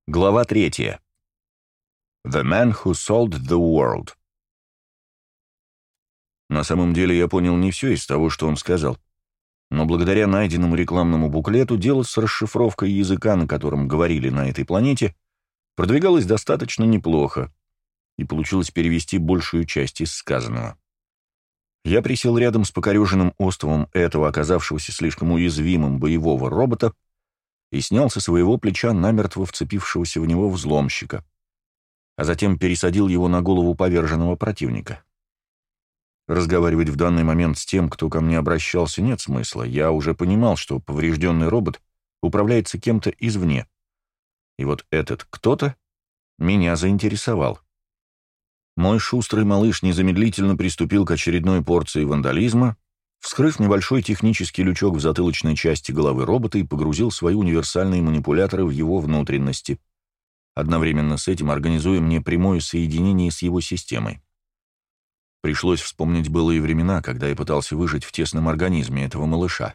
Глава 3. The Man Who Sold the World. На самом деле я понял не все из того, что он сказал, но благодаря найденному рекламному буклету дело с расшифровкой языка, на котором говорили на этой планете, продвигалось достаточно неплохо, и получилось перевести большую часть из сказанного. Я присел рядом с покореженным остовом этого оказавшегося слишком уязвимым боевого робота и снял со своего плеча намертво вцепившегося в него взломщика, а затем пересадил его на голову поверженного противника. Разговаривать в данный момент с тем, кто ко мне обращался, нет смысла. Я уже понимал, что поврежденный робот управляется кем-то извне. И вот этот кто-то меня заинтересовал. Мой шустрый малыш незамедлительно приступил к очередной порции вандализма, вскрыв небольшой технический лючок в затылочной части головы робота и погрузил свои универсальные манипуляторы в его внутренности, одновременно с этим организуя мне прямое соединение с его системой. Пришлось вспомнить былые времена, когда я пытался выжить в тесном организме этого малыша.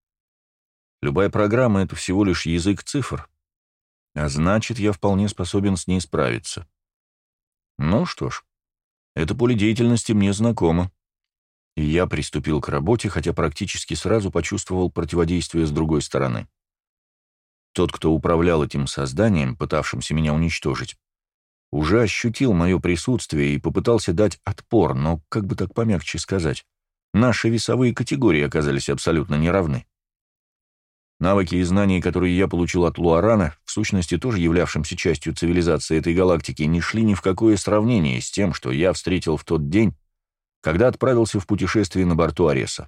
Любая программа — это всего лишь язык цифр, а значит, я вполне способен с ней справиться. Ну что ж, это поле деятельности мне знакомо, и я приступил к работе, хотя практически сразу почувствовал противодействие с другой стороны. Тот, кто управлял этим созданием, пытавшимся меня уничтожить, уже ощутил мое присутствие и попытался дать отпор, но, как бы так помягче сказать, наши весовые категории оказались абсолютно неравны. Навыки и знания, которые я получил от Луарана, в сущности тоже являвшимся частью цивилизации этой галактики, не шли ни в какое сравнение с тем, что я встретил в тот день, когда отправился в путешествие на борту Ареса.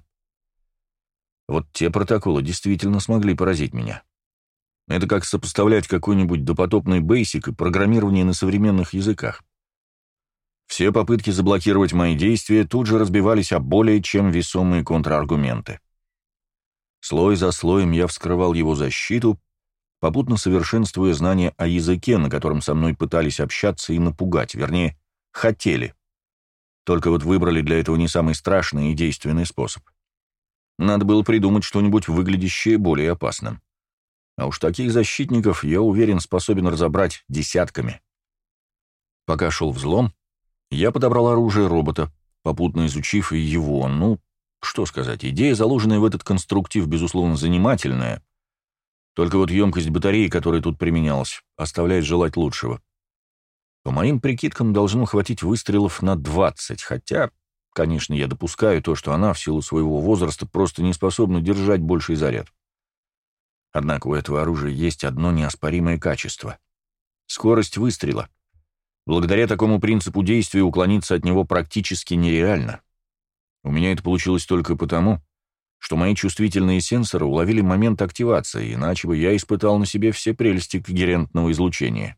Вот те протоколы действительно смогли поразить меня. Это как сопоставлять какой-нибудь допотопный бейсик и программирование на современных языках. Все попытки заблокировать мои действия тут же разбивались о более чем весомые контраргументы. Слой за слоем я вскрывал его защиту, попутно совершенствуя знания о языке, на котором со мной пытались общаться и напугать, вернее, хотели. Только вот выбрали для этого не самый страшный и действенный способ. Надо было придумать что-нибудь выглядящее более опасным. А уж таких защитников, я уверен, способен разобрать десятками. Пока шел взлом, я подобрал оружие робота, попутно изучив и его. Ну, что сказать, идея, заложенная в этот конструктив, безусловно, занимательная. Только вот емкость батареи, которая тут применялась, оставляет желать лучшего. По моим прикидкам, должно хватить выстрелов на 20, хотя, конечно, я допускаю то, что она в силу своего возраста просто не способна держать больший заряд. Однако у этого оружия есть одно неоспоримое качество — скорость выстрела. Благодаря такому принципу действия уклониться от него практически нереально. У меня это получилось только потому, что мои чувствительные сенсоры уловили момент активации, иначе бы я испытал на себе все прелести когерентного излучения.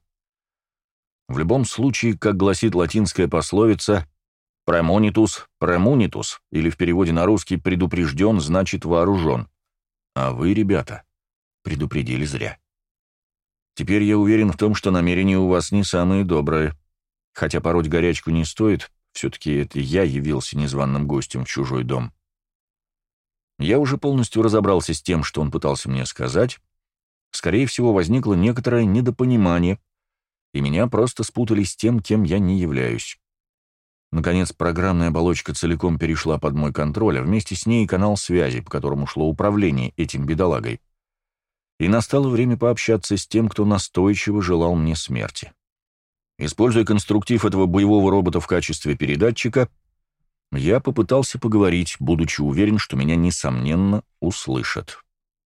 В любом случае, как гласит латинская пословица, «premonitus premunitus», или в переводе на русский «предупрежден» значит «вооружен». А вы, ребята, предупредили зря. Теперь я уверен в том, что намерения у вас не самые добрые. Хотя пороть горячку не стоит, все-таки это я явился незваным гостем в чужой дом. Я уже полностью разобрался с тем, что он пытался мне сказать. Скорее всего, возникло некоторое недопонимание, и меня просто спутали с тем, кем я не являюсь. Наконец, программная оболочка целиком перешла под мой контроль, а вместе с ней и канал связи, по которому шло управление этим бедолагой. И настало время пообщаться с тем, кто настойчиво желал мне смерти. Используя конструктив этого боевого робота в качестве передатчика, я попытался поговорить, будучи уверен, что меня, несомненно, услышат.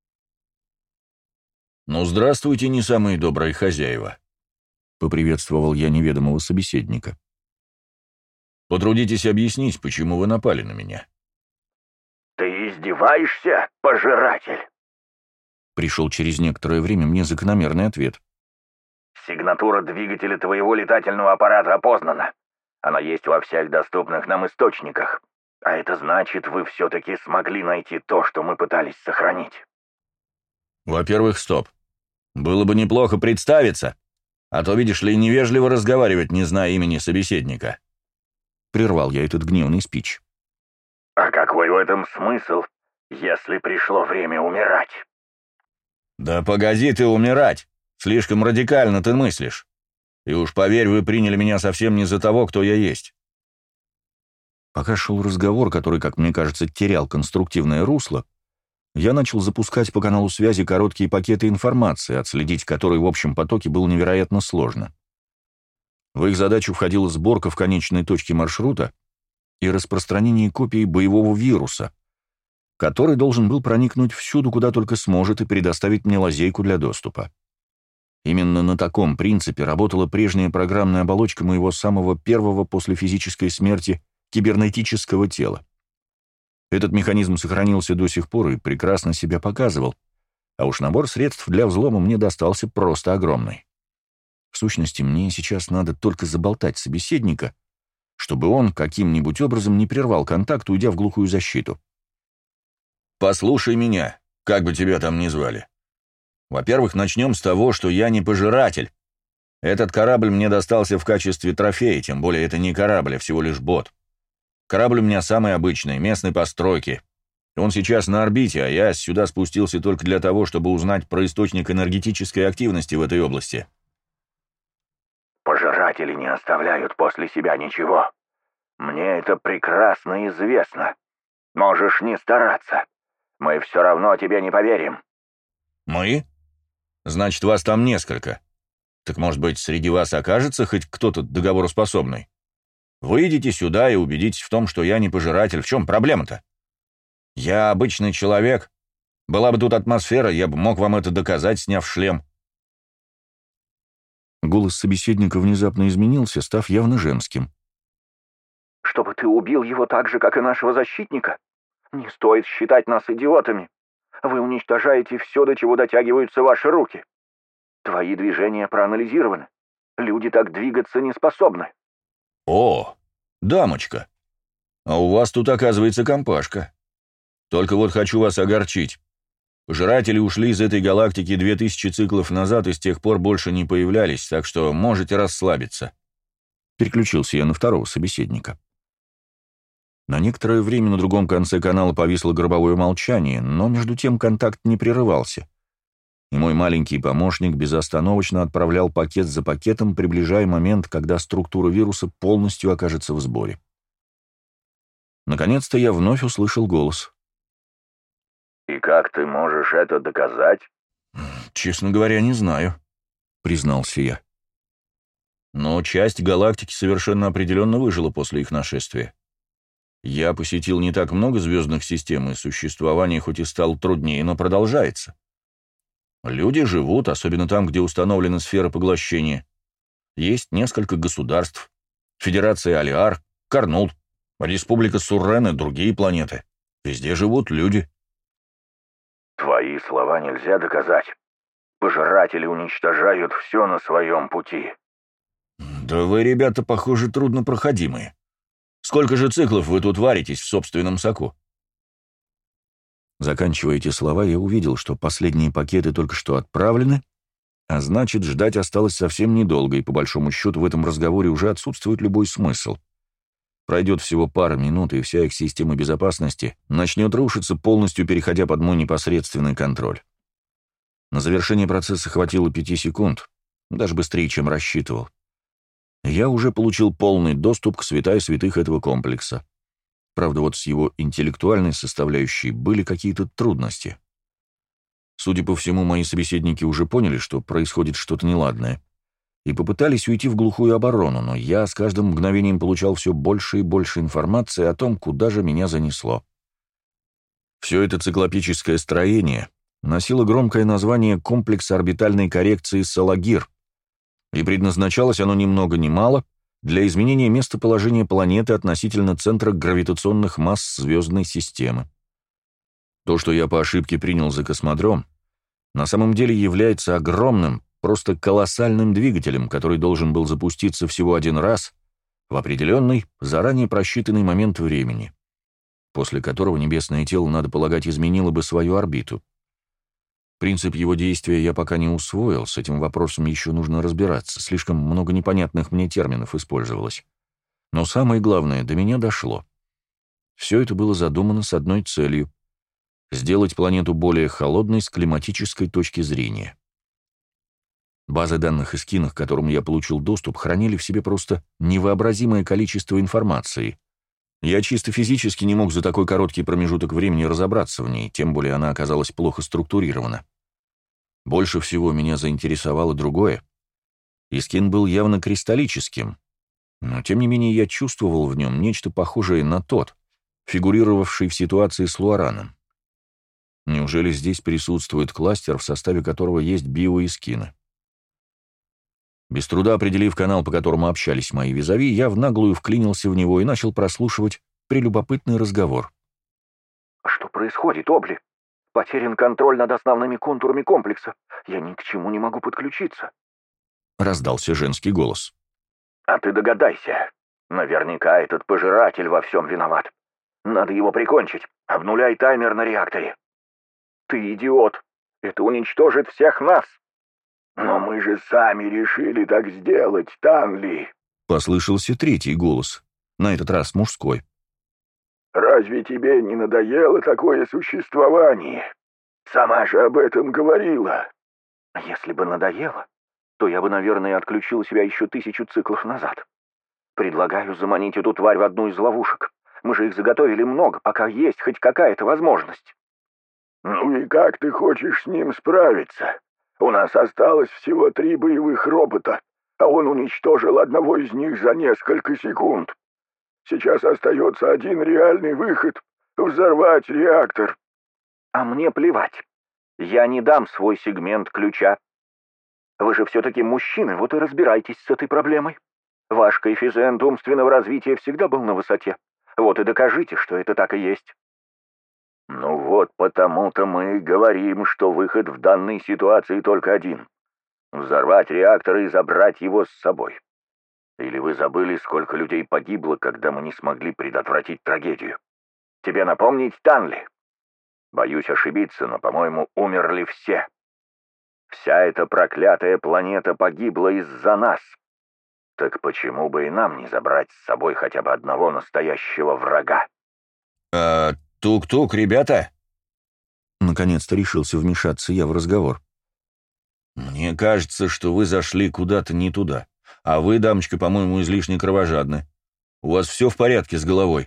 «Ну, здравствуйте, не самые добрые хозяева», — поприветствовал я неведомого собеседника. «Потрудитесь объяснить, почему вы напали на меня». «Ты издеваешься, пожиратель?» Пришел через некоторое время мне закономерный ответ. «Сигнатура двигателя твоего летательного аппарата опознана. Она есть во всех доступных нам источниках. А это значит, вы все-таки смогли найти то, что мы пытались сохранить». «Во-первых, стоп. Было бы неплохо представиться, а то, видишь ли, невежливо разговаривать, не зная имени собеседника». Прервал я этот гневный спич. «А какой в этом смысл, если пришло время умирать?» «Да погоди ты умирать! Слишком радикально ты мыслишь. И уж поверь, вы приняли меня совсем не за того, кто я есть». Пока шел разговор, который, как мне кажется, терял конструктивное русло, я начал запускать по каналу связи короткие пакеты информации, отследить которые в общем потоке было невероятно сложно. В их задачу входила сборка в конечной точке маршрута и распространение копий боевого вируса, который должен был проникнуть всюду, куда только сможет, и предоставить мне лазейку для доступа. Именно на таком принципе работала прежняя программная оболочка моего самого первого после физической смерти кибернетического тела. Этот механизм сохранился до сих пор и прекрасно себя показывал, а уж набор средств для взлома мне достался просто огромный. В сущности, мне сейчас надо только заболтать собеседника, чтобы он каким-нибудь образом не прервал контакт, уйдя в глухую защиту. «Послушай меня, как бы тебя там ни звали. Во-первых, начнем с того, что я не пожиратель. Этот корабль мне достался в качестве трофея, тем более это не корабль, а всего лишь бот. Корабль у меня самый обычный, местной постройки. Он сейчас на орбите, а я сюда спустился только для того, чтобы узнать про источник энергетической активности в этой области». «Пожиратели не оставляют после себя ничего. Мне это прекрасно известно. Можешь не стараться. Мы все равно тебе не поверим». «Мы? Значит, вас там несколько. Так, может быть, среди вас окажется хоть кто-то договороспособный? Выйдите сюда и убедитесь в том, что я не пожиратель. В чем проблема-то? Я обычный человек. Была бы тут атмосфера, я бы мог вам это доказать, сняв шлем». Голос собеседника внезапно изменился, став явно женским. «Чтобы ты убил его так же, как и нашего защитника? Не стоит считать нас идиотами. Вы уничтожаете все, до чего дотягиваются ваши руки. Твои движения проанализированы. Люди так двигаться не способны». «О, дамочка, а у вас тут, оказывается, компашка. Только вот хочу вас огорчить. Пожиратели ушли из этой галактики 2000 циклов назад и с тех пор больше не появлялись, так что можете расслабиться». Переключился я на второго собеседника. На некоторое время на другом конце канала повисло гробовое молчание, но между тем контакт не прерывался, и мой маленький помощник безостановочно отправлял пакет за пакетом, приближая момент, когда структура вируса полностью окажется в сборе. Наконец-то я вновь услышал голос. «И как ты можешь это доказать?» «Честно говоря, не знаю», — признался я. «Но часть галактики совершенно определенно выжила после их нашествия. Я посетил не так много звездных систем, и существование хоть и стало труднее, но продолжается. Люди живут, особенно там, где установлена сфера поглощения. Есть несколько государств. Федерация Алиар, Карнул, Республика Суррен и другие планеты. Везде живут люди». «Твои слова нельзя доказать. Пожиратели уничтожают все на своем пути». «Да вы, ребята, похоже, труднопроходимые. Сколько же циклов вы тут варитесь в собственном соку?» Заканчивая эти слова, я увидел, что последние пакеты только что отправлены, а значит, ждать осталось совсем недолго, и по большому счету в этом разговоре уже отсутствует любой смысл. Пройдет всего пара минут, и вся их система безопасности начнет рушиться, полностью переходя под мой непосредственный контроль. На завершение процесса хватило 5 секунд, даже быстрее, чем рассчитывал. Я уже получил полный доступ к святая святых этого комплекса. Правда, вот с его интеллектуальной составляющей были какие-то трудности. Судя по всему, мои собеседники уже поняли, что происходит что-то неладное, и попытались уйти в глухую оборону, но я с каждым мгновением получал все больше и больше информации о том, куда же меня занесло. Все это циклопическое строение носило громкое название «Комплекс орбитальной коррекции Салагир», и предназначалось оно ни много ни мало для изменения местоположения планеты относительно центра гравитационных масс звездной системы. То, что я по ошибке принял за космодром, на самом деле является огромным, просто колоссальным двигателем, который должен был запуститься всего один раз в определенный, заранее просчитанный момент времени, после которого небесное тело, надо полагать, изменило бы свою орбиту. Принцип его действия я пока не усвоил, с этим вопросом еще нужно разбираться, слишком много непонятных мне терминов использовалось. Но самое главное, до меня дошло. Все это было задумано с одной целью — сделать планету более холодной с климатической точки зрения. Базы данных Искина, к которым я получил доступ, хранили в себе просто невообразимое количество информации. Я чисто физически не мог за такой короткий промежуток времени разобраться в ней, тем более она оказалась плохо структурирована. Больше всего меня заинтересовало другое. Искин был явно кристаллическим, но тем не менее я чувствовал в нем нечто похожее на тот, фигурировавший в ситуации с Луараном. Неужели здесь присутствует кластер, в составе которого есть биоискины? Без труда определив канал, по которому общались мои визави, я в наглую вклинился в него и начал прослушивать прелюбопытный разговор. «Что происходит, Обли? Потерян контроль над основными контурами комплекса. Я ни к чему не могу подключиться». Раздался женский голос. «А ты догадайся. Наверняка этот пожиратель во всем виноват. Надо его прикончить. Обнуляй таймер на реакторе». «Ты идиот. Это уничтожит всех нас». «Но мы же сами решили так сделать, Танли!» Послышался третий голос, на этот раз мужской. «Разве тебе не надоело такое существование? Сама же об этом говорила». «Если бы надоело, то я бы, наверное, отключил себя еще 1000 циклов назад. Предлагаю заманить эту тварь в одну из ловушек. Мы же их заготовили много, пока есть хоть какая-то возможность». «Ну и как ты хочешь с ним справиться? У нас осталось всего 3 боевых робота, а он уничтожил одного из них за несколько секунд. Сейчас остается один реальный выход — взорвать реактор». «А мне плевать. Я не дам свой сегмент ключа. Вы же все-таки мужчины, вот и разбирайтесь с этой проблемой. Ваш коэффициент умственного развития всегда был на высоте. Вот и докажите, что это так и есть». «Ну вот потому-то мы и говорим, что выход в данной ситуации только один — взорвать реактор и забрать его с собой. Или вы забыли, сколько людей погибло, когда мы не смогли предотвратить трагедию? Тебе напомнить, Танли? Боюсь ошибиться, но, по-моему, умерли все. Вся эта проклятая планета погибла из-за нас. Так почему бы и нам не забрать с собой хотя бы одного настоящего врага?» «Тук-тук, ребята!» Наконец-то решился вмешаться я в разговор. «Мне кажется, что вы зашли куда-то не туда. А вы, дамочка, по-моему, излишне кровожадны. У вас все в порядке с головой?»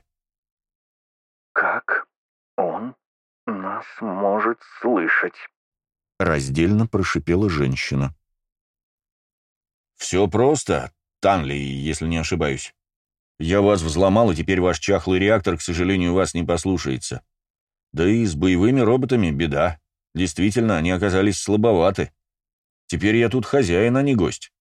«Как он нас может слышать?» — раздельно прошипела женщина. «Все просто, Танли, если не ошибаюсь. Я вас взломал, и теперь ваш чахлый реактор, к сожалению, вас не послушается. Да и с боевыми роботами беда. Действительно, они оказались слабоваты. Теперь я тут хозяин, а не гость».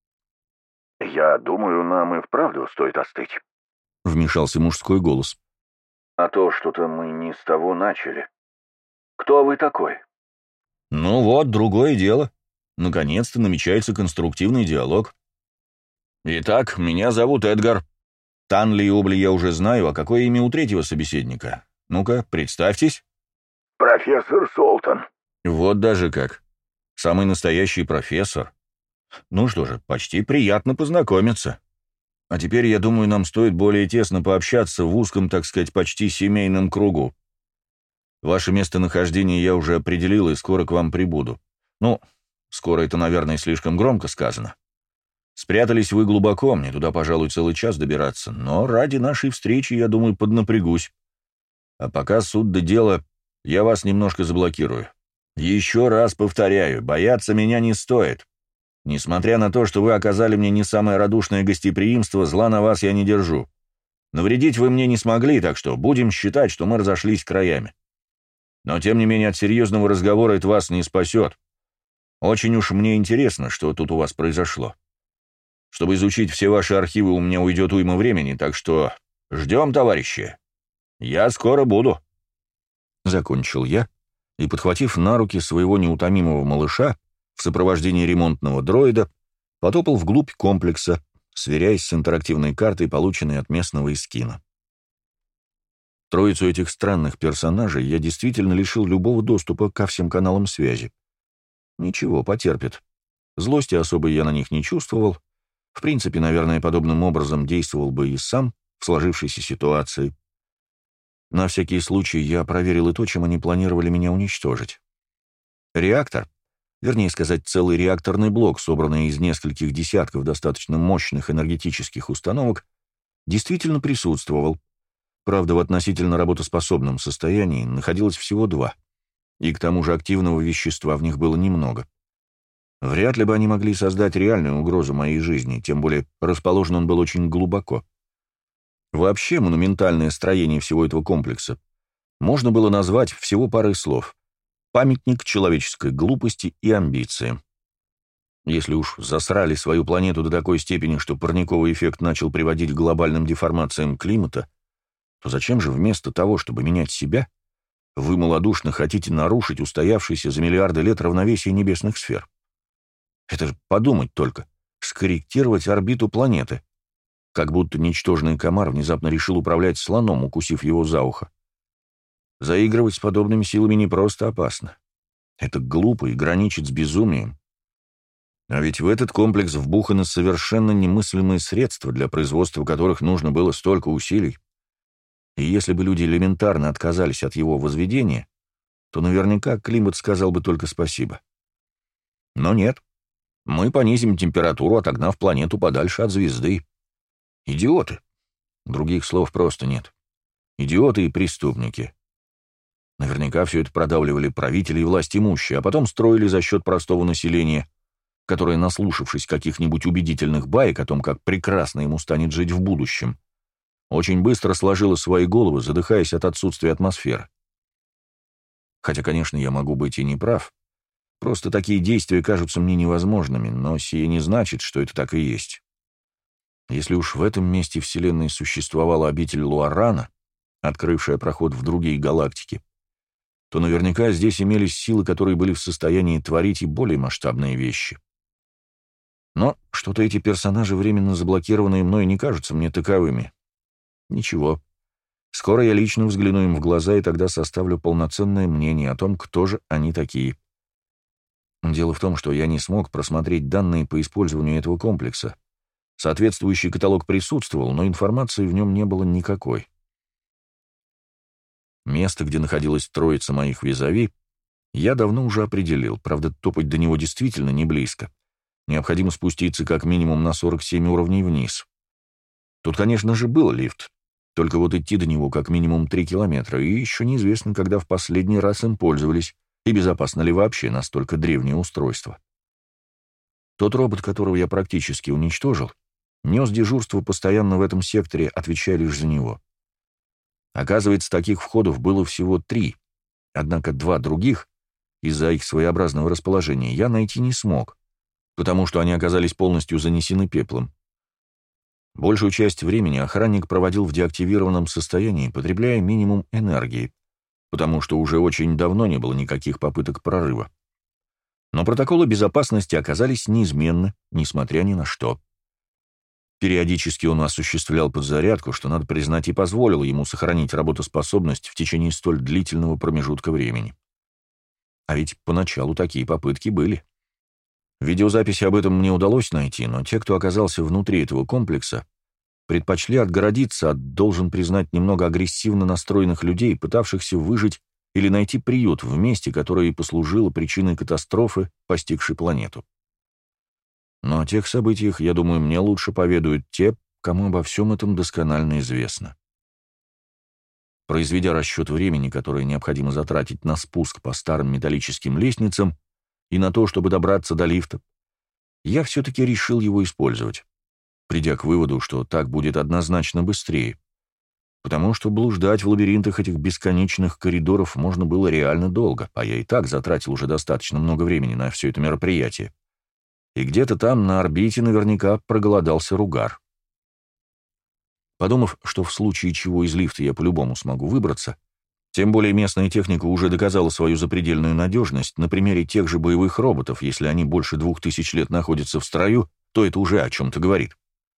«Я думаю, нам и вправду стоит остыть», — вмешался мужской голос. «А то что-то мы не с того начали. Кто вы такой?» «Ну вот, другое дело. Наконец-то намечается конструктивный диалог. Итак, меня зовут Эдгар. Танли и Обли я уже знаю, а какое имя у третьего собеседника? Ну-ка, представьтесь». «Профессор Солтон». «Вот даже как. Самый настоящий профессор. Ну что же, почти приятно познакомиться. А теперь, я думаю, нам стоит более тесно пообщаться в узком, так сказать, почти семейном кругу. Ваше местонахождение я уже определил и скоро к вам прибуду. Ну, скоро это, наверное, слишком громко сказано. Спрятались вы глубоко, мне туда, пожалуй, целый час добираться, но ради нашей встречи, я думаю, поднапрягусь. А пока суд до дела, я вас немножко заблокирую. Еще раз повторяю, бояться меня не стоит. Несмотря на то, что вы оказали мне не самое радушное гостеприимство, зла на вас я не держу. Навредить вы мне не смогли, так что будем считать, что мы разошлись краями. Но, тем не менее, от серьезного разговора это вас не спасет. Очень уж мне интересно, что тут у вас произошло. Чтобы изучить все ваши архивы, у меня уйдет уйма времени, так что ждем, товарищи. Я скоро буду». Закончил я, и, подхватив на руки своего неутомимого малыша, в сопровождении ремонтного дроида, потопал вглубь комплекса, сверяясь с интерактивной картой, полученной от местного Искина. Троицу этих странных персонажей я действительно лишил любого доступа ко всем каналам связи. Ничего, потерпит. Злости особой я на них не чувствовал. В принципе, наверное, подобным образом действовал бы и сам в сложившейся ситуации. На всякий случай я проверил и то, чем они планировали меня уничтожить. Реактор, вернее сказать, целый реакторный блок, собранный из нескольких десятков достаточно мощных энергетических установок, действительно присутствовал. Правда, в относительно работоспособном состоянии находилось всего два, и к тому же активного вещества в них было немного. Вряд ли бы они могли создать реальную угрозу моей жизни, тем более расположен он был очень глубоко. Вообще, монументальное строение всего этого комплекса можно было назвать всего парой слов: памятник человеческой глупости и амбициям. Если уж засрали свою планету до такой степени, что парниковый эффект начал приводить к глобальным деформациям климата, то зачем же вместо того, чтобы менять себя, вы малодушно хотите нарушить устоявшееся за миллиарды лет равновесие небесных сфер? Это же подумать только, скорректировать орбиту планеты, как будто ничтожный комар внезапно решил управлять слоном, укусив его за ухо. Заигрывать с подобными силами не просто опасно. Это глупо и граничит с безумием. А ведь в этот комплекс вбуханы совершенно немыслимые средства, для производства которых нужно было столько усилий. И если бы люди элементарно отказались от его возведения, то наверняка климат сказал бы только спасибо. Но нет. Мы понизим температуру, отогнав планету подальше от звезды. Идиоты. Других слов просто нет. Идиоты и преступники. Наверняка все это продавливали правители и власть имущие, а потом строили за счет простого населения, которое, наслушавшись каких-нибудь убедительных баек о том, как прекрасно ему станет жить в будущем, очень быстро сложило свои головы, задыхаясь от отсутствия атмосферы. Хотя, конечно, я могу быть и не прав. Просто такие действия кажутся мне невозможными, но сие не значит, что это так и есть. Если уж в этом месте Вселенной существовала обитель Луарана, открывшая проход в другие галактики, то наверняка здесь имелись силы, которые были в состоянии творить и более масштабные вещи. Но что-то эти персонажи, временно заблокированные мной, не кажутся мне таковыми. Ничего. Скоро я лично взгляну им в глаза, и тогда составлю полноценное мнение о том, кто же они такие. Дело в том, что я не смог просмотреть данные по использованию этого комплекса. Соответствующий каталог присутствовал, но информации в нем не было никакой. Место, где находилась троица моих визави, я давно уже определил, правда, топать до него действительно не близко. Необходимо спуститься как минимум на 47 уровней вниз. Тут, конечно же, был лифт, только вот идти до него как минимум 3 километра, и еще неизвестно, когда в последний раз им пользовались, и безопасно ли вообще настолько древнее устройство. Тот робот, которого я практически уничтожил, нес дежурство постоянно в этом секторе, отвечая лишь за него. Оказывается, таких входов было всего 3, однако 2 других, из-за их своеобразного расположения, я найти не смог, потому что они оказались полностью занесены пеплом. Большую часть времени охранник проводил в деактивированном состоянии, потребляя минимум энергии, потому что уже очень давно не было никаких попыток прорыва. Но протоколы безопасности оказались неизменны, несмотря ни на что. Периодически он осуществлял подзарядку, что, надо признать, и позволило ему сохранить работоспособность в течение столь длительного промежутка времени. А ведь поначалу такие попытки были. Видеозаписи об этом мне удалось найти, но те, кто оказался внутри этого комплекса, предпочли отгородиться от, должен признать, немного агрессивно настроенных людей, пытавшихся выжить или найти приют в месте, которое и послужило причиной катастрофы, постигшей планету. Но о тех событиях, я думаю, мне лучше поведают те, кому обо всем этом досконально известно. Произведя расчет времени, которое необходимо затратить на спуск по старым металлическим лестницам и на то, чтобы добраться до лифта, я все-таки решил его использовать, придя к выводу, что так будет однозначно быстрее, потому что блуждать в лабиринтах этих бесконечных коридоров можно было реально долго, а я и так затратил уже достаточно много времени на все это мероприятие. И где-то там, на орбите, наверняка проголодался Ругар. Подумав, что в случае чего из лифта я по-любому смогу выбраться, тем более местная техника уже доказала свою запредельную надежность на примере тех же боевых роботов, если они больше 2000 лет находятся в строю, то это уже о чем-то говорит.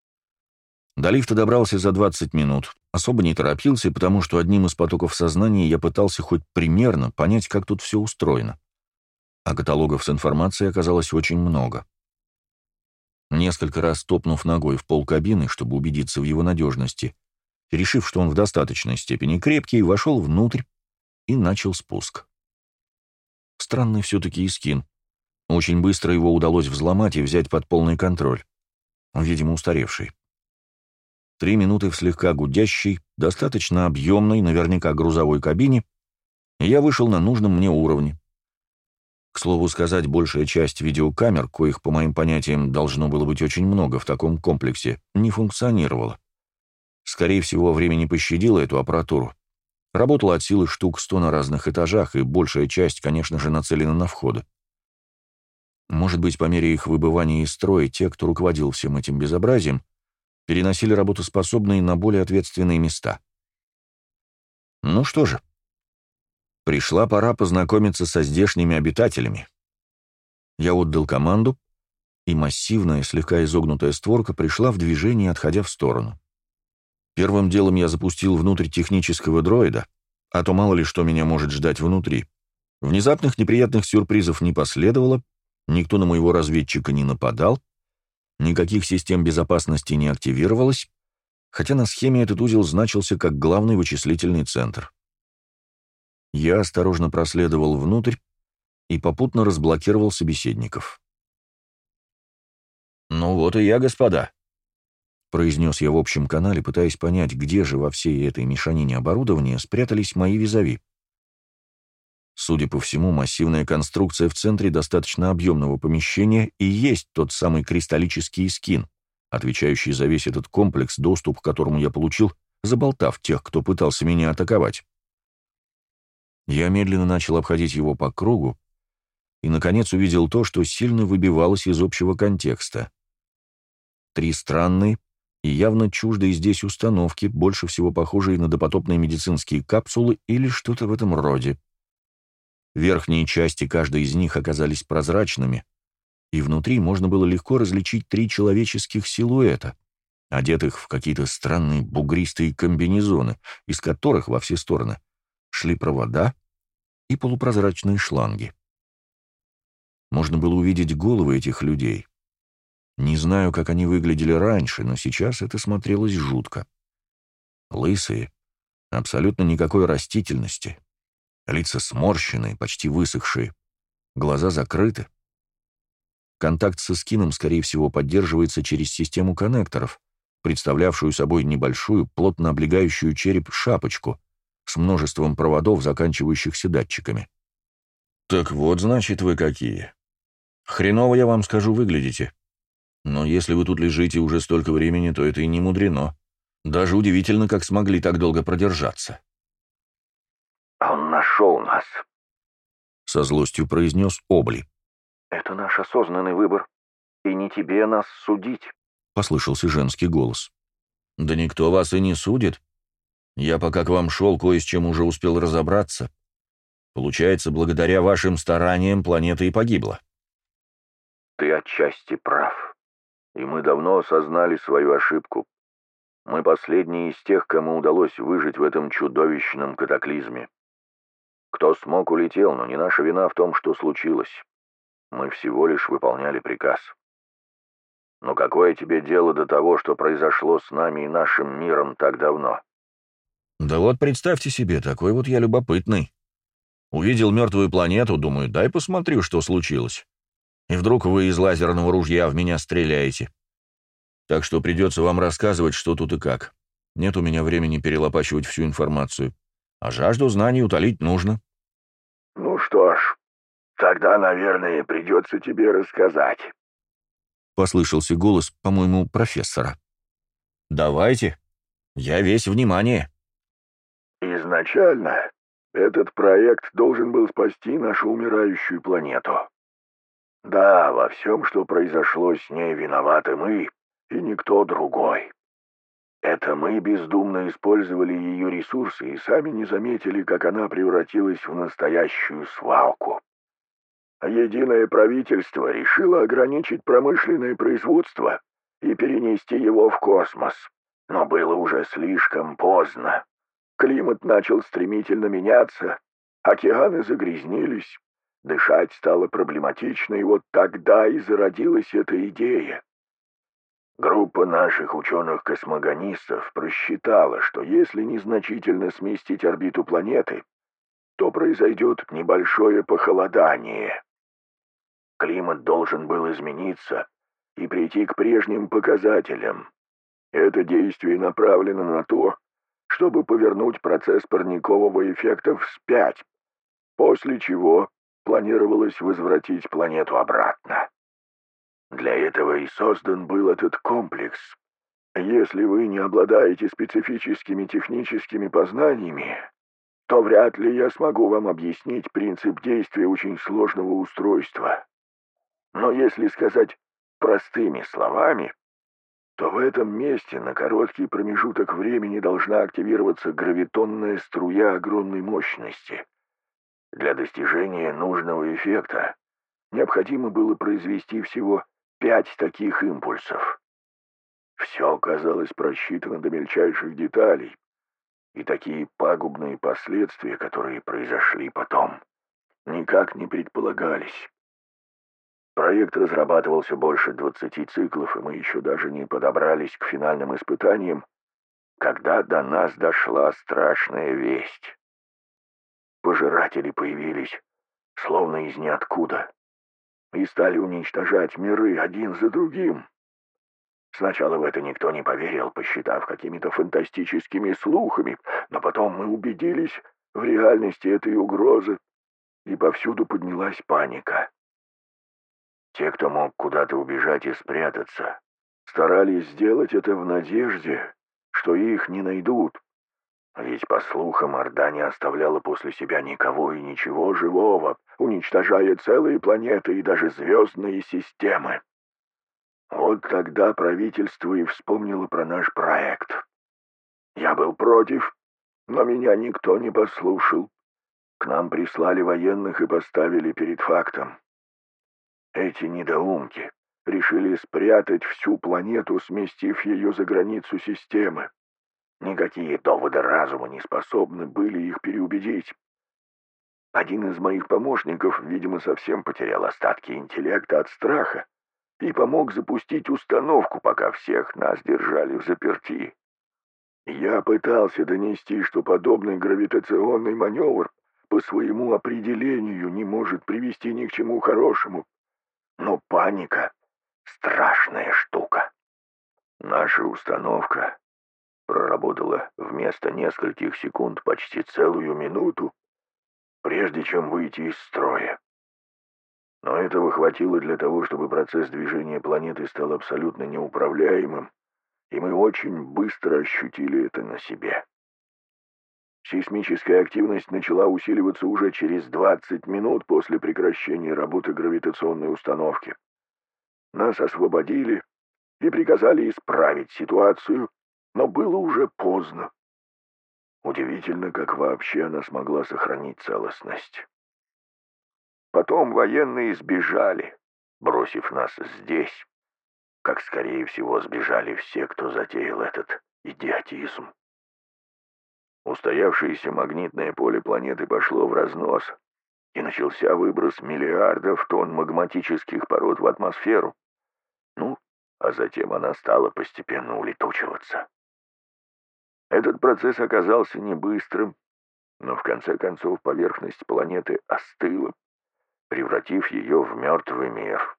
До лифта добрался за 20 минут, особо не торопился, потому что одним из потоков сознания я пытался хоть примерно понять, как тут все устроено. А каталогов с информацией оказалось очень много. Несколько раз топнув ногой в пол кабины, чтобы убедиться в его надежности, решив, что он в достаточной степени крепкий, вошел внутрь и начал спуск. Странный все-таки Искин. Очень быстро его удалось взломать и взять под полный контроль. Он, видимо, устаревший. 3 минуты в слегка гудящей, достаточно объемной, наверняка грузовой кабине, и я вышел на нужном мне уровне. К слову сказать, большая часть видеокамер, коих, по моим понятиям, должно было быть очень много в таком комплексе, не функционировала. Скорее всего, время не пощадило эту аппаратуру. Работала от силы штук 100 на разных этажах, и большая часть, конечно же, нацелена на входы. Может быть, по мере их выбывания из строя, те, кто руководил всем этим безобразием, переносили работоспособные на более ответственные места. Ну что же, пришла пора познакомиться со здешними обитателями. Я отдал команду, и массивная, слегка изогнутая створка пришла в движение, отходя в сторону. Первым делом я запустил внутрь технического дроида, а то мало ли что меня может ждать внутри. Внезапных неприятных сюрпризов не последовало, никто на моего разведчика не нападал, никаких систем безопасности не активировалось, хотя на схеме этот узел значился как главный вычислительный центр. Я осторожно проследовал внутрь и попутно разблокировал собеседников. «Ну вот и я, господа», — произнес я в общем канале, пытаясь понять, где же во всей этой мешанине оборудования спрятались мои визави. Судя по всему, массивная конструкция в центре достаточно объемного помещения и есть тот самый кристаллический скин, отвечающий за весь этот комплекс, доступ к которому я получил, заболтав тех, кто пытался меня атаковать. Я медленно начал обходить его по кругу и, наконец, увидел то, что сильно выбивалось из общего контекста. 3 странные и явно чуждые здесь установки, больше всего похожие на допотопные медицинские капсулы или что-то в этом роде. Верхние части каждой из них оказались прозрачными, и внутри можно было легко различить 3 человеческих силуэта, одетых в какие-то странные бугристые комбинезоны, из которых во все стороны шли провода и полупрозрачные шланги. Можно было увидеть головы этих людей. Не знаю, как они выглядели раньше, но сейчас это смотрелось жутко. Лысые, абсолютно никакой растительности, лица сморщенные, почти высохшие, глаза закрыты. Контакт со скином, скорее всего, поддерживается через систему коннекторов, представлявшую собой небольшую, плотно облегающую череп шапочку с множеством проводов, заканчивающихся датчиками. «Так вот, значит, вы какие. Хреново, я вам скажу, выглядите. Но если вы тут лежите уже столько времени, то это и не мудрено. Даже удивительно, как смогли так долго продержаться». «Он нашел нас», — со злостью произнес Обли. «Это наш осознанный выбор, и не тебе нас судить», — послышался женский голос. «Да никто вас и не судит. Я пока к вам шел, кое с чем уже успел разобраться. Получается, благодаря вашим стараниям планета и погибла». «Ты отчасти прав, и мы давно осознали свою ошибку. Мы последние из тех, кому удалось выжить в этом чудовищном катаклизме. Кто смог, улетел, но не наша вина в том, что случилось. Мы всего лишь выполняли приказ. Но какое тебе дело до того, что произошло с нами и нашим миром так давно?» «Да вот представьте себе, такой вот я любопытный. Увидел мертвую планету, думаю, дай посмотрю, что случилось. И вдруг вы из лазерного ружья в меня стреляете. Так что придется вам рассказывать, что тут и как. Нет у меня времени перелопачивать всю информацию. А жажду знаний утолить нужно». «Ну что ж, тогда, наверное, придется тебе рассказать», — послышался голос, по-моему, профессора. «Давайте. Я весь внимание». «Изначально этот проект должен был спасти нашу умирающую планету. Да, во всем, что произошло с ней, виноваты мы и никто другой. Это мы бездумно использовали ее ресурсы и сами не заметили, как она превратилась в настоящую свалку. А единое правительство решило ограничить промышленное производство и перенести его в космос. Но было уже слишком поздно. Климат начал стремительно меняться, океаны загрязнились, дышать стало проблематично, и вот тогда и зародилась эта идея. Группа наших ученых-космогонистов просчитала, что если незначительно сместить орбиту планеты, то произойдет небольшое похолодание. Климат должен был измениться и прийти к прежним показателям. Это действие направлено на то, чтобы повернуть процесс парникового эффекта вспять, после чего планировалось возвратить планету обратно. Для этого и создан был этот комплекс. Если вы не обладаете специфическими техническими познаниями, то вряд ли я смогу вам объяснить принцип действия очень сложного устройства. Но если сказать простыми словами, то в этом месте на короткий промежуток времени должна активироваться гравитонная струя огромной мощности. Для достижения нужного эффекта необходимо было произвести всего 5 таких импульсов. Все оказалось просчитано до мельчайших деталей, и такие пагубные последствия, которые произошли потом, никак не предполагались. Проект разрабатывался больше 20 циклов, и мы еще даже не подобрались к финальным испытаниям, когда до нас дошла страшная весть. Пожиратели появились, словно из ниоткуда, и стали уничтожать миры один за другим. Сначала в это никто не поверил, посчитав какими-то фантастическими слухами, но потом мы убедились в реальности этой угрозы, и повсюду поднялась паника. Те, кто мог куда-то убежать и спрятаться, старались сделать это в надежде, что их не найдут. Ведь, по слухам, Орда не оставляла после себя никого и ничего живого, уничтожая целые планеты и даже звездные системы. Вот тогда правительство и вспомнило про наш проект. Я был против, но меня никто не послушал. К нам прислали военных и поставили перед фактом. Эти недоумки решили спрятать всю планету, сместив ее за границу системы. Никакие доводы разума не способны были их переубедить. Один из моих помощников, видимо, совсем потерял остатки интеллекта от страха и помог запустить установку, пока всех нас держали взаперти. Я пытался донести, что подобный гравитационный маневр по своему определению не может привести ни к чему хорошему. Но паника — страшная штука. Наша установка проработала вместо нескольких секунд почти целую минуту, прежде чем выйти из строя. Но этого хватило для того, чтобы процесс движения планеты стал абсолютно неуправляемым, и мы очень быстро ощутили это на себе. Сейсмическая активность начала усиливаться уже через 20 минут после прекращения работы гравитационной установки. Нас освободили и приказали исправить ситуацию, но было уже поздно. Удивительно, как вообще она смогла сохранить целостность. Потом военные сбежали, бросив нас здесь, как, скорее всего, сбежали все, кто затеял этот идиотизм. Устоявшееся магнитное поле планеты пошло в разнос, и начался выброс миллиардов тонн магматических пород в атмосферу. Ну, а затем она стала постепенно улетучиваться. Этот процесс оказался не быстрым, но в конце концов поверхность планеты остыла, превратив ее в мертвый мир.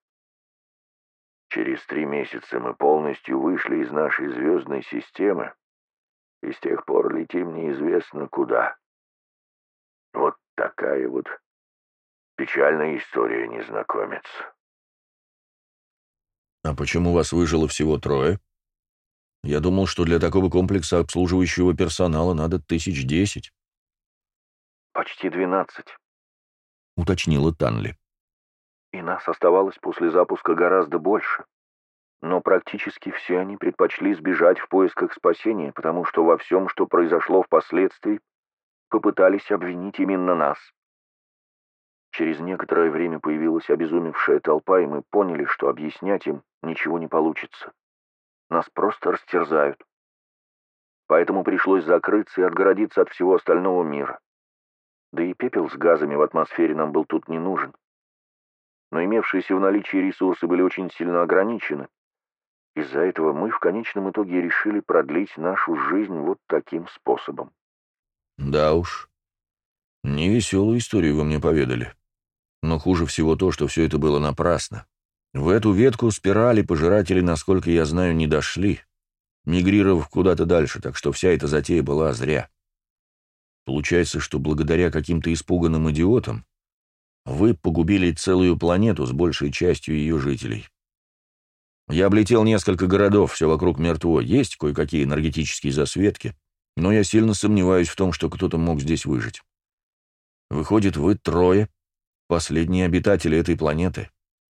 Через 3 месяца мы полностью вышли из нашей звездной системы, и с тех пор летим неизвестно куда. Вот такая вот печальная история, незнакомец. А почему вас выжило всего 3? Я думал, что для такого комплекса обслуживающего персонала надо 1010. Почти 12. Уточнила Танли. И нас оставалось после запуска гораздо больше. Но практически все они предпочли сбежать в поисках спасения, потому что во всем, что произошло впоследствии, попытались обвинить именно нас. Через некоторое время появилась обезумевшая толпа, и мы поняли, что объяснять им ничего не получится. Нас просто растерзают. Поэтому пришлось закрыться и отгородиться от всего остального мира. Да и пепел с газами в атмосфере нам был тут не нужен. Но имевшиеся в наличии ресурсы были очень сильно ограничены. Из-за этого мы в конечном итоге решили продлить нашу жизнь вот таким способом. Да уж, невеселую историю вы мне поведали. Но хуже всего то, что все это было напрасно. В эту ветку спирали пожиратели, насколько я знаю, не дошли, мигрировав куда-то дальше, так что вся эта затея была зря. Получается, что благодаря каким-то испуганным идиотам вы погубили целую планету с большей частью ее жителей. Я облетел несколько городов, все вокруг мертво, есть кое-какие энергетические засветки, но я сильно сомневаюсь в том, что кто-то мог здесь выжить. Выходит, вы трое — последние обитатели этой планеты.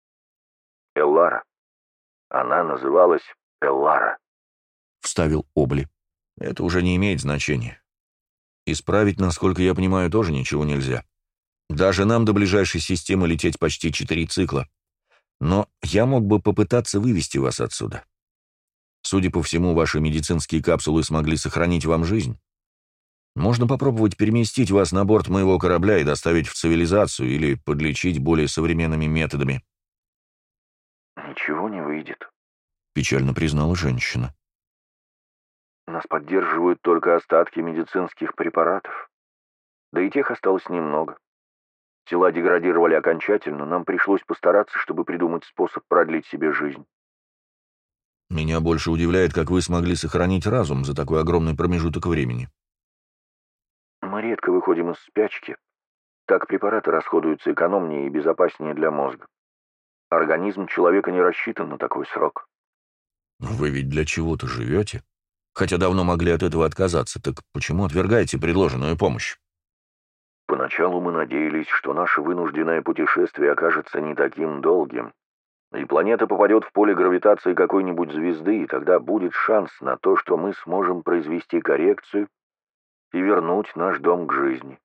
Эллара. Она называлась Эллара. Вставил Обли. Это уже не имеет значения. Исправить, насколько я понимаю, тоже ничего нельзя. Даже нам до ближайшей системы лететь почти 4 цикла. Но я мог бы попытаться вывести вас отсюда. Судя по всему, ваши медицинские капсулы смогли сохранить вам жизнь. Можно попробовать переместить вас на борт моего корабля и доставить в цивилизацию или подлечить более современными методами. «Ничего не выйдет», — печально признала женщина. «Нас поддерживают только остатки медицинских препаратов. Да и тех осталось немного. Тела деградировали окончательно, нам пришлось постараться, чтобы придумать способ продлить себе жизнь». Меня больше удивляет, как вы смогли сохранить разум за такой огромный промежуток времени. Мы редко выходим из спячки. Так препараты расходуются экономнее и безопаснее для мозга. Организм человека не рассчитан на такой срок. Вы ведь для чего-то живете? Хотя давно могли от этого отказаться, так почему отвергаете предложенную помощь? Поначалу мы надеялись, что наше вынужденное путешествие окажется не таким долгим, и планета попадет в поле гравитации какой-нибудь звезды, и тогда будет шанс на то, что мы сможем произвести коррекцию и вернуть наш дом к жизни.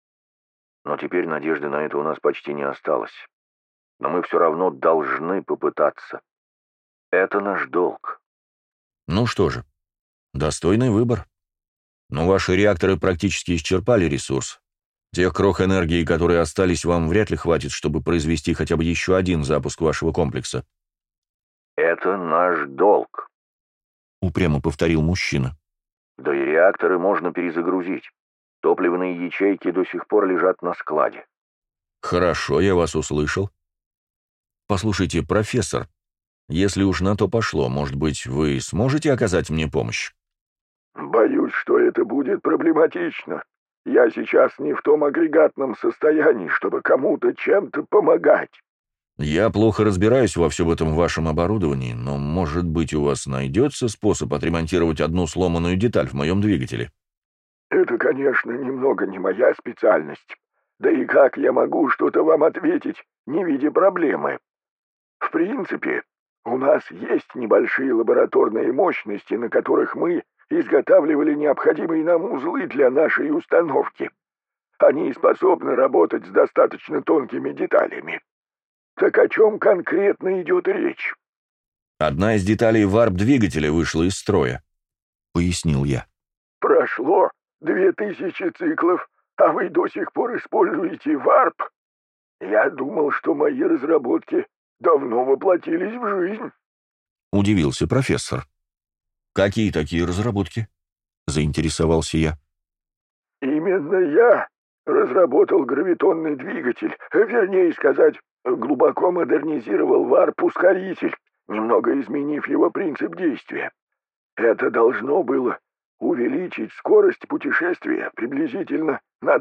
Но теперь надежды на это у нас почти не осталось. Но мы все равно должны попытаться. Это наш долг. Ну что же, достойный выбор. Но ваши реакторы практически исчерпали ресурс. Тех крох энергии, которые остались, вам вряд ли хватит, чтобы произвести хотя бы еще один запуск вашего комплекса. Это наш долг. Упрямо повторил мужчина. Да и реакторы можно перезагрузить. Топливные ячейки до сих пор лежат на складе. Хорошо, я вас услышал. Послушайте, профессор, если уж на то пошло, может быть, вы сможете оказать мне помощь? Боюсь, что это будет проблематично. Я сейчас не в том агрегатном состоянии, чтобы кому-то чем-то помогать. Я плохо разбираюсь во всем этом вашем оборудовании, но, может быть, у вас найдется способ отремонтировать одну сломанную деталь в моем двигателе? Это, конечно, немного не моя специальность. Да и как я могу что-то вам ответить, не видя проблемы? В принципе, у нас есть небольшие лабораторные мощности, на которых мы изготавливали необходимые нам узлы для нашей установки. Они способны работать с достаточно тонкими деталями. Так о чем конкретно идет речь? Одна из деталей варп-двигателя вышла из строя, пояснил я. Прошло 2000 циклов, а вы до сих пор используете варп? Я думал, что мои разработки давно воплотились в жизнь. Удивился профессор. Какие такие разработки? Заинтересовался я. Именно я разработал гравитонный двигатель, вернее сказать, глубоко модернизировал варп-ускоритель, немного изменив его принцип действия. Это должно было увеличить скорость путешествия приблизительно на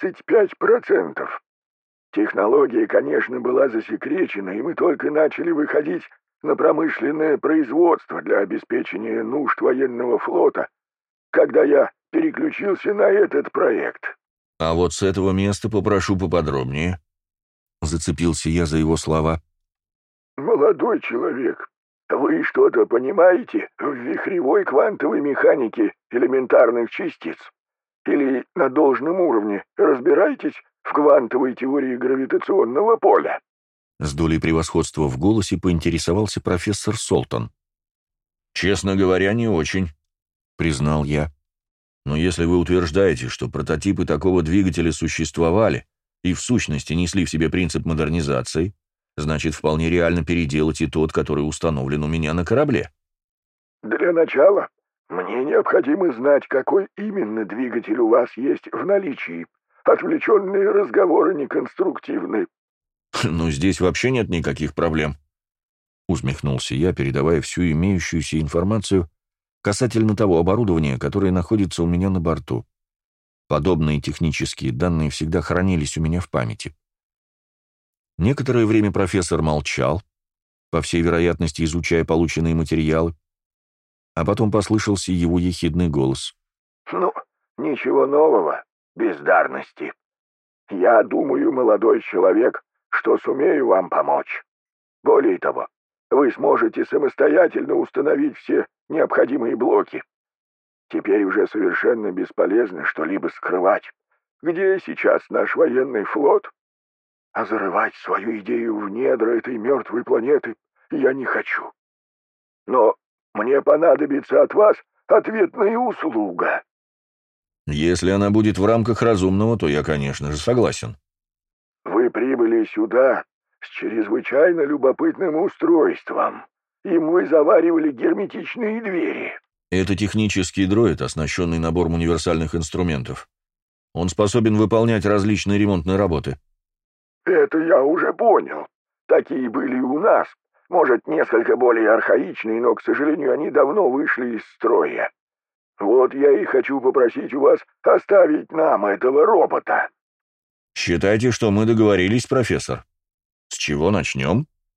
25%. Технология, конечно, была засекречена, и мы только начали выходить на промышленное производство для обеспечения нужд военного флота, когда я переключился на этот проект. А вот с этого места попрошу поподробнее. Зацепился я за его слова. Молодой человек, вы что-то понимаете в вихревой квантовой механике элементарных частиц? Или на должном уровне разбираетесь в квантовой теории гравитационного поля? С долей превосходства в голосе поинтересовался профессор Солтон. «Честно говоря, не очень», — признал я. «Но если вы утверждаете, что прототипы такого двигателя существовали и в сущности несли в себе принцип модернизации, значит, вполне реально переделать и тот, который установлен у меня на корабле». Для начала мне необходимо знать, какой именно двигатель у вас есть в наличии. Отвлеченные разговоры неконструктивны. «Ну, здесь вообще нет никаких проблем», — усмехнулся я, передавая всю имеющуюся информацию касательно того оборудования, которое находится у меня на борту. Подобные технические данные всегда хранились у меня в памяти. Некоторое время профессор молчал, по всей вероятности изучая полученные материалы, а потом послышался его ехидный голос. «Ну, ничего нового, бездарности. Я думаю, молодой человек, что сумею вам помочь. Более того, вы сможете самостоятельно установить все необходимые блоки. Теперь уже совершенно бесполезно что-либо скрывать. Где сейчас наш военный флот? А зарывать свою идею в недра этой мертвой планеты я не хочу. Но мне понадобится от вас ответная услуга». «Если она будет в рамках разумного, то я, конечно же, согласен». «Вы прибыли сюда с чрезвычайно любопытным устройством. Им вы заваривали герметичные двери». «Это технический дроид, оснащенный набором универсальных инструментов. Он способен выполнять различные ремонтные работы». «Это я уже понял. Такие были и у нас. Может, несколько более архаичные, но, к сожалению, они давно вышли из строя. Вот я и хочу попросить у вас оставить нам этого робота». «Считайте, что мы договорились, профессор. С чего начнем?»